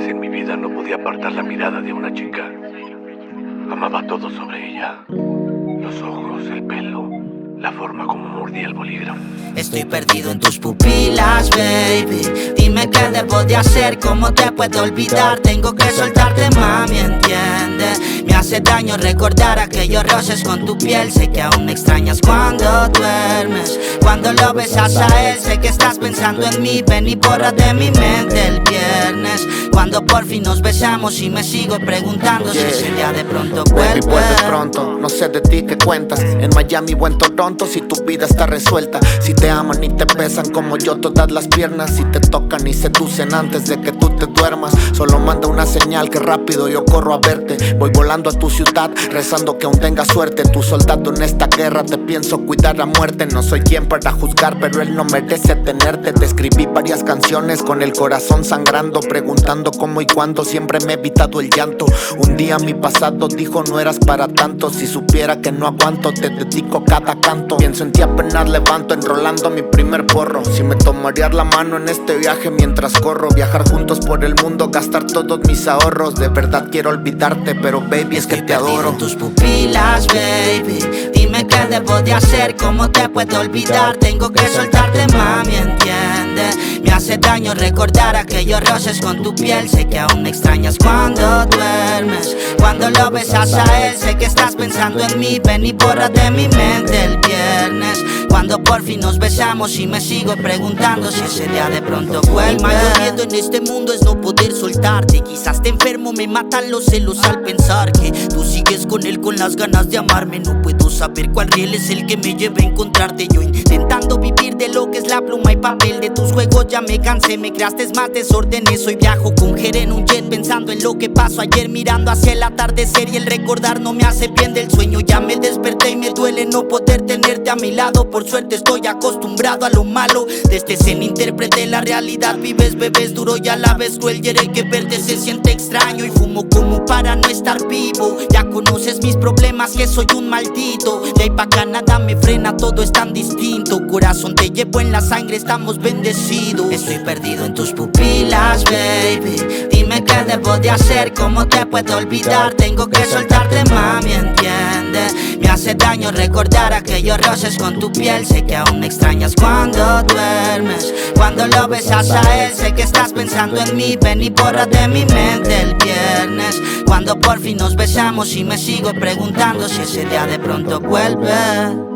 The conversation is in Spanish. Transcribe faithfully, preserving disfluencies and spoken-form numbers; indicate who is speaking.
Speaker 1: en mi vida no podía apartar la mirada de una chica. Amaba todo sobre ella. Los ojos, el pelo, la forma como mordía el bolígrafo.
Speaker 2: Estoy perdido en tus pupilas, baby. Dime qué debo de hacer, cómo te puedo olvidar. Tengo que soltarte, mami, entiende. Me hace daño recordar aquellos roces con tu piel. Sé que aún me extrañas cuando duermes. Cuando lo besas a él, sé que estás pensando en mí. Ven y borra de mi mente el viernes. Cuando por fin nos besamos y me sigo preguntando yeah. si ese día de pronto vuelve.
Speaker 3: Baby, vuelve pronto, no sé de ti qué cuentas. En Miami o en Toronto, si tu vida está resuelta. Si te aman y te besan como yo todas las piernas. Si te tocan y seducen antes de que tú te duermas. Solo manda una señal que rápido yo corro a verte. Voy volando a tu ciudad, rezando que aún tengas suerte. Tu soldado en esta guerra, te pienso cuidar a muerte. No soy quien para juzgar, pero él no merece tenerte. Te escribí varias canciones con el corazón sangrando, preguntando cómo y cuándo. Siempre me he evitado el llanto. Un día mi pasado dijo no eras para tanto. Si supiera que no aguanto, te dedico cada canto. Pienso en ti apenas levanto, enrolando mi primer porro. Si me tomarías la mano en este viaje mientras corro. Viajar juntos por el mundo, gastar todos mis ahorros. De verdad quiero olvidarte, pero baby es que te adoro.
Speaker 2: En tus pupilas, baby. Dime qué debo de hacer, cómo te puedo olvidar. Tengo que soltarte, mami, entiende. Me hace daño recordar aquellos roces con tu piel. Sé que aún me extrañas cuando duermes. Cuando lo besas a él, sé que estás pensando en mí. Ven y borra de mi mente el viernes. Cuando por fin nos besamos y me sigo preguntando si ese día de pronto vuelve.
Speaker 4: El mayor miedo en este mundo es no poder soltarte. Quizás te enfermo, me matan los celos al pensar que tú sigues con él con las ganas de amarme. No puedo saber cuál riel es el que me lleva a encontrarte. Yo intentando vivir de lo que es la pluma y papel. De tus juegos ya me cansé, me creaste más desórdenes. Hoy viajo con Jere en un jet pensando en lo que pasó ayer, mirando hacia el atardecer y el recordar no me hace bien del sueño. Ya me desperté y me duele no poder tenerte a mi lado. Por suerte estoy acostumbrado a lo malo. Desde ese intérprete la realidad vives, bebes duro y a la vez cruel. Y el que verte se siente extraño y fumo como para no estar vivo. Ya conoces mis problemas, que soy un maldito. De ahí pa' acá nada me frena, todo es tan distinto. Corazón te llevo en la sangre, estamos bendecidos.
Speaker 2: Estoy perdido en tus pupilas, baby. Dime qué debo de hacer, cómo te puedo olvidar. Tengo que soltarte, mami, entiende. Me hace daño recordar aquellos roces con tu piel. Sé que aún me extrañas cuando duermes. Cuando lo besas a él, sé que estás pensando en mí. Ven y borra de mi mente el viernes. Cuando por fin nos besamos y me sigo preguntando si ese día de pronto vuelve.